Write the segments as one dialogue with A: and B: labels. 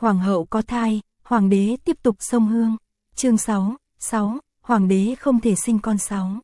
A: Hoàng hậu có thai, hoàng đế tiếp tục xông hương. Chương 6, hoàng đế không thể sinh con 6.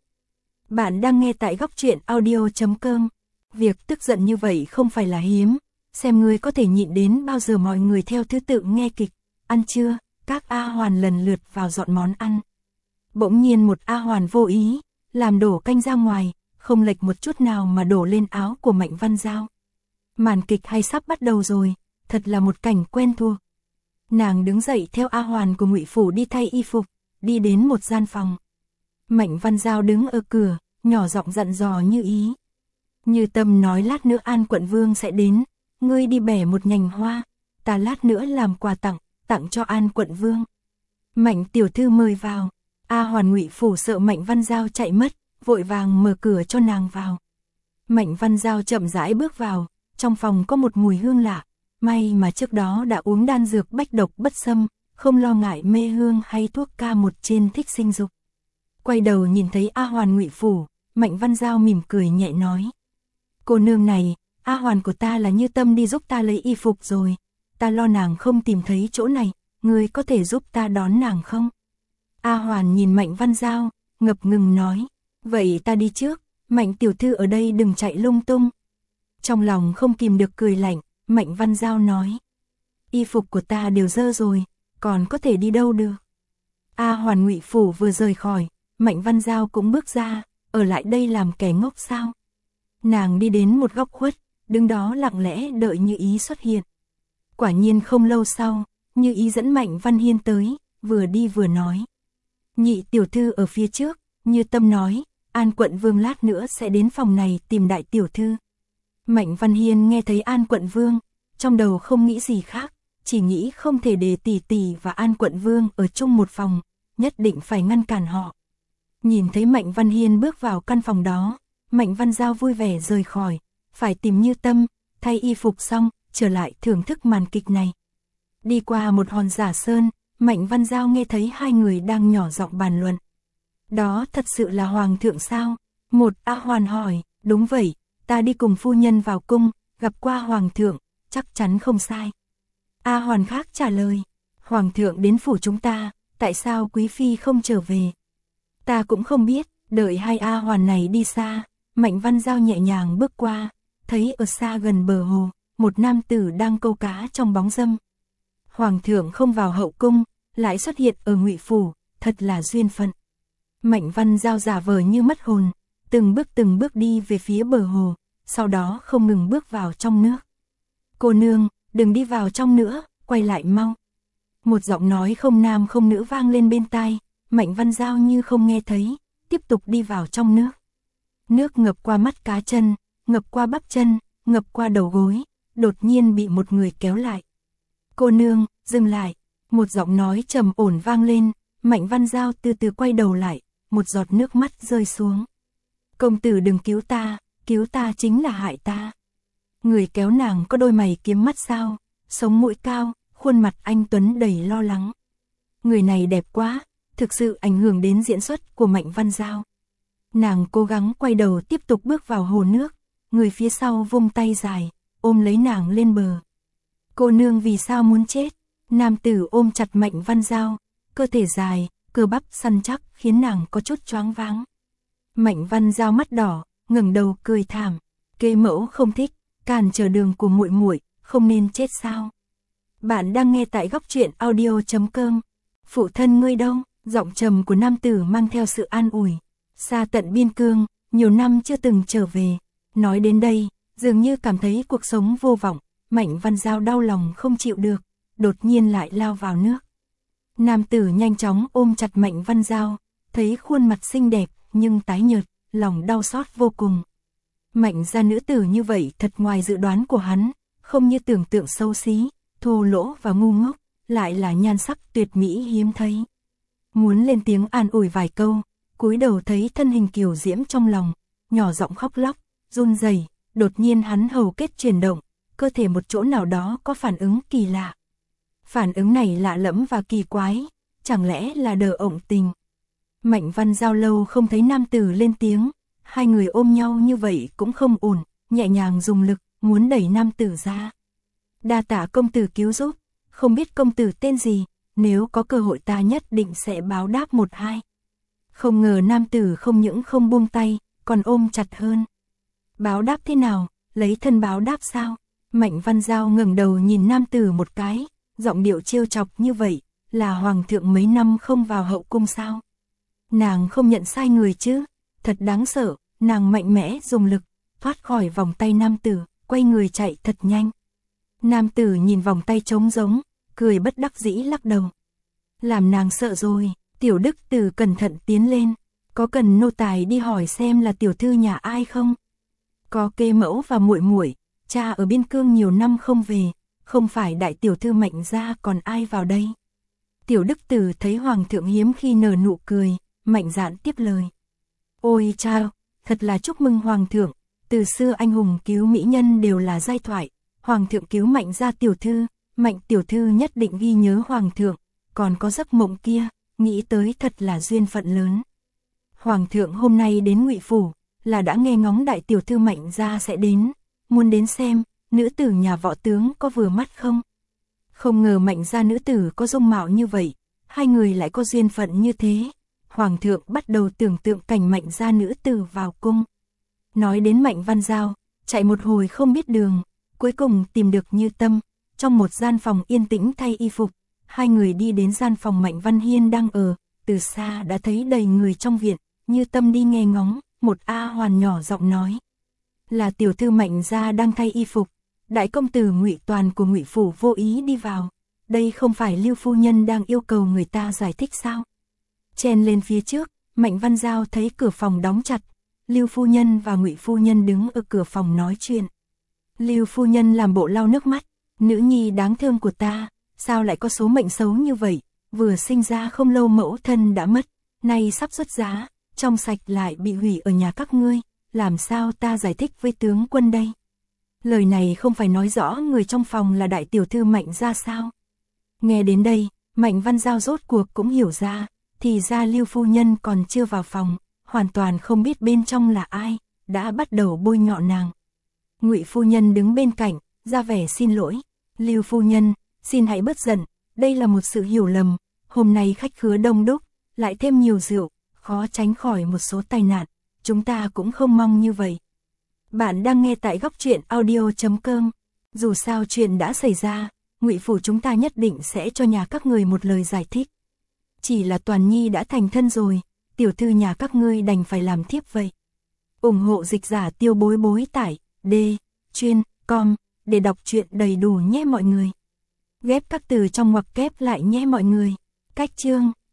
A: Bạn đang nghe tại góc truyện audio.com. Việc tức giận như vậy không phải là hiếm, xem ngươi có thể nhịn đến bao giờ. Mọi người theo thứ tự nghe kịch. Ăn trưa, các A Hoàn lần lượt vào dọn món ăn. Bỗng nhiên một A Hoàn vô ý, làm đổ canh ra ngoài, không lệch một chút nào mà đổ lên áo của Mạnh Văn Dao. Màn kịch hay sắp bắt đầu rồi, thật là một cảnh quen thuộc. Nàng đứng dậy theo A Hoàn của Ngụy Phủ đi thay y phục, đi đến một gian phòng. Mạnh Văn Dao đứng ở cửa, nhỏ giọng dặn dò Như Ý. Như Tâm nói lát nữa An Quận Vương sẽ đến, ngươi đi bẻ một nhành hoa, ta lát nữa làm quà tặng cho An Quận Vương. Mạnh tiểu thư mời vào. A Hoàn Ngụy Phủ sợ Mạnh Văn Dao chạy mất, vội vàng mở cửa cho nàng vào. Mạnh Văn Dao chậm rãi bước vào, trong phòng có một mùi hương lạ, may mà trước đó đã uống đan dược bách độc bất xâm, không lo ngại mê hương hay thuốc ca một trên thích sinh dục. Quay đầu nhìn thấy A Hoàn Ngụy Phủ, Mạnh Văn Dao mỉm cười nhẹ nói: "Cô nương này, A Hoàn của ta là Như Tâm đi giúp ta lấy y phục rồi, ta lo nàng không tìm thấy chỗ này, ngươi có thể giúp ta đón nàng không?" A Hoàn nhìn Mạnh Văn Dao, ngập ngừng nói: "Vậy ta đi trước, Mạnh tiểu thư ở đây đừng chạy lung tung." Trong lòng không kìm được cười lạnh, Mạnh Văn Dao nói: "Y phục của ta đều dơ rồi, còn có thể đi đâu được." A Hoàn Ngụy Phủ vừa rời khỏi, Mạnh Văn Dao cũng bước ra, ở lại đây làm kẻ ngốc sao? Nàng đi đến một góc khuất, đứng đó lặng lẽ đợi Như Ý xuất hiện. Quả nhiên không lâu sau, Như Ý dẫn Mạnh Văn Hiên tới, vừa đi vừa nói: "Nhị tiểu thư ở phía trước, Như Tâm nói, An Quận Vương lát nữa sẽ đến phòng này tìm đại tiểu thư." Mạnh Văn Hiên nghe thấy An Quận Vương, trong đầu không nghĩ gì khác, chỉ nghĩ không thể để tỷ tỷ và An Quận Vương ở chung một phòng, nhất định phải ngăn cản họ. Nhìn thấy Mạnh Văn Hiên bước vào căn phòng đó, Mạnh Văn Dao vui vẻ rời khỏi, phải tìm Như Tâm, thay y phục xong, trở lại thưởng thức màn kịch này. Đi qua một hòn giả sơn, Mạnh Văn Dao nghe thấy hai người đang nhỏ giọng bàn luận. "Đó thật sự là hoàng thượng sao?" Một A Hoàn hỏi. "Đúng vậy, ta đi cùng phu nhân vào cung, gặp qua hoàng thượng, chắc chắn không sai." A Hoàn khác trả lời: "Hoàng thượng đến phủ chúng ta, tại sao quý phi không trở về?" "Ta cũng không biết." Đợi hai A Hoàn này đi xa, Mạnh Văn Dao nhẹ nhàng bước qua, thấy ở xa gần bờ hồ, một nam tử đang câu cá trong bóng râm. Hoàng thượng không vào hậu cung, lại xuất hiện ở Ngụy Phủ, thật là duyên phận. Mạnh Văn Dao giả vờ như mất hồn, từng bước đi về phía bờ hồ, sau đó không ngừng bước vào trong nước. "Cô nương, đừng đi vào trong nữa, quay lại mau." Một giọng nói không nam không nữ vang lên bên tai, Mạnh Văn Dao như không nghe thấy, tiếp tục đi vào trong nước. Nước ngập qua mắt cá chân, ngập qua bắp chân, ngập qua đầu gối, đột nhiên bị một người kéo lại. "Cô nương, dừng lại." Một giọng nói trầm ổn vang lên, Mạnh Văn Dao từ từ quay đầu lại, một giọt nước mắt rơi xuống. "Công tử đừng cứu ta chính là hại ta." Người kéo nàng có đôi mày kiếm mắt sao, sống mũi cao, khuôn mặt anh tuấn đầy lo lắng. Người này đẹp quá, thực sự ảnh hưởng đến diễn xuất của Mạnh Văn Dao. Nàng cố gắng quay đầu tiếp tục bước vào hồ nước, người phía sau vung tay dài, ôm lấy nàng lên bờ. "Cô nương vì sao muốn chết?" Nam tử ôm chặt Mạnh Văn Dao, cơ thể dài, cơ bắp săn chắc khiến nàng có chút choáng váng. Mạnh Văn Dao mắt đỏ, ngẩng đầu cười thảm: "Kế mẫu không thích, cản trở đường của muội muội, không nên chết sao?" Bạn đang nghe tại góc truyện audio.com. "Phụ thân ngươi đâu?" Giọng trầm của nam tử mang theo sự an ủi. "Xa tận biên cương, nhiều năm chưa từng trở về." Nói đến đây, dường như cảm thấy cuộc sống vô vọng, Mạnh Văn Dao đau lòng không chịu được, đột nhiên lại lao vào nước. Nam tử nhanh chóng ôm chặt Mạnh Văn Dao, thấy khuôn mặt xinh đẹp nhưng tái nhợt, lòng đau xót vô cùng. Mạnh gia nữ tử như vậy thật ngoài dự đoán của hắn, không như tưởng tượng xấu xí, thô lỗ và ngu ngốc, lại là nhan sắc tuyệt mỹ hiếm thấy. Muốn lên tiếng an ủi vài câu, cúi đầu thấy thân hình kiều diễm trong lòng, nhỏ giọng khóc lóc, run rẩy. Đột nhiên hắn hầu kết chuyển động, cơ thể một chỗ nào đó có phản ứng kỳ lạ. Phản ứng này lạ lẫm và kỳ quái, chẳng lẽ là đờ ổng tình? Mạnh Văn Dao lâu không thấy nam tử lên tiếng, hai người ôm nhau như vậy cũng không ổn, nhẹ nhàng dùng lực, muốn đẩy nam tử ra. "Đa tạ công tử cứu giúp." không biết công tử tên gì, nếu có cơ hội ta nhất định sẽ báo đáp một hai. Không ngờ nam tử không những không buông tay, còn ôm chặt hơn. Báo đáp thế nào, lấy thân báo đáp sao? Mạnh Văn Giao ngẩng đầu nhìn nam tử một cái, giọng điệu trêu chọc như vậy, là hoàng thượng mấy năm không vào hậu cung sao? Nàng không nhận sai người chứ, thật đáng sợ, nàng mạnh mẽ dùng lực, thoát khỏi vòng tay nam tử, quay người chạy thật nhanh. Nam tử nhìn vòng tay trống rỗng, cười bất đắc dĩ lắc đầu. Làm nàng sợ rồi, Tiểu Đức Tử cẩn thận tiến lên, có cần nô tài đi hỏi xem là tiểu thư nhà ai không? Có kê mẫu và muội muội, cha ở biên cương nhiều năm không về, không phải đại tiểu thư Mạnh gia còn ai vào đây? Tiểu Đức Tử thấy hoàng thượng hiếm khi nở nụ cười, mạnh dạn tiếp lời. Ôi cha, thật là chúc mừng hoàng thượng, từ xưa anh hùng cứu mỹ nhân đều là giai thoại, hoàng thượng cứu Mạnh gia tiểu thư, Mạnh tiểu thư nhất định ghi nhớ hoàng thượng, còn có giấc mộng kia, nghĩ tới thật là duyên phận lớn. Hoàng thượng hôm nay đến Ngụy phủ, là đã nghe ngóng đại tiểu thư Mạnh gia sẽ đến, muốn đến xem, nữ tử nhà võ tướng có vừa mắt không? Không ngờ Mạnh gia nữ tử có dung mạo như vậy, hai người lại có duyên phận như thế. Hoàng thượng bắt đầu tưởng tượng cảnh Mạnh gia nữ tử vào cung. Nói đến Mạnh Văn Giao, chạy một hồi không biết đường, cuối cùng tìm được Như Tâm, trong một gian phòng yên tĩnh thay y phục. Hai người đi đến gian phòng Mạnh Văn Hiên đang ở, từ xa đã thấy đầy người trong viện, Như Tâm đi nghe ngóng, một A Hoàn nhỏ giọng nói. Là tiểu thư Mạnh gia đang thay y phục, đại công tử Ngụy Toàn của Ngụy phủ vô ý đi vào, đây không phải Lưu phu nhân đang yêu cầu người ta giải thích sao? Chen lên phía trước, Mạnh Văn Giao thấy cửa phòng đóng chặt, Lưu phu nhân và Ngụy phu nhân đứng ở cửa phòng nói chuyện. Lưu phu nhân làm bộ lau nước mắt, nữ nhi đáng thương của ta, sao lại có số mệnh xấu như vậy, vừa sinh ra không lâu mẫu thân đã mất, nay sắp xuất giá, trong sạch lại bị hủy ở nhà các ngươi, làm sao ta giải thích với tướng quân đây? Lời này không phải nói rõ người trong phòng là đại tiểu thư Mạnh gia sao? Nghe đến đây, Mạnh Văn Giao rốt cuộc cũng hiểu ra, thì ra Lưu phu nhân còn chưa vào phòng, hoàn toàn không biết bên trong là ai, đã bắt đầu bôi nhọ nàng. Ngụy phu nhân đứng bên cạnh, ra vẻ xin lỗi. Lưu phu nhân, xin hãy bớt giận, đây là một sự hiểu lầm, hôm nay khách khứa đông đúc, lại thêm nhiều rượu, khó tránh khỏi một số tai nạn, chúng ta cũng không mong như vậy. Bạn đang nghe tại góc truyện audio.com. Dù sao chuyện đã xảy ra, Ngụy phủ chúng ta nhất định sẽ cho nhà các người một lời giải thích. Chỉ là Toàn Nhi đã thành thân rồi, tiểu thư nhà các ngươi đành phải làm thiếp vậy. Ủng hộ dịch giả Tiêu Bối Bối tải d.chuyên.com để đọc truyện đầy đủ nhé mọi người. Ghép các từ trong ngoặc kép lại nhé mọi người. Cách chương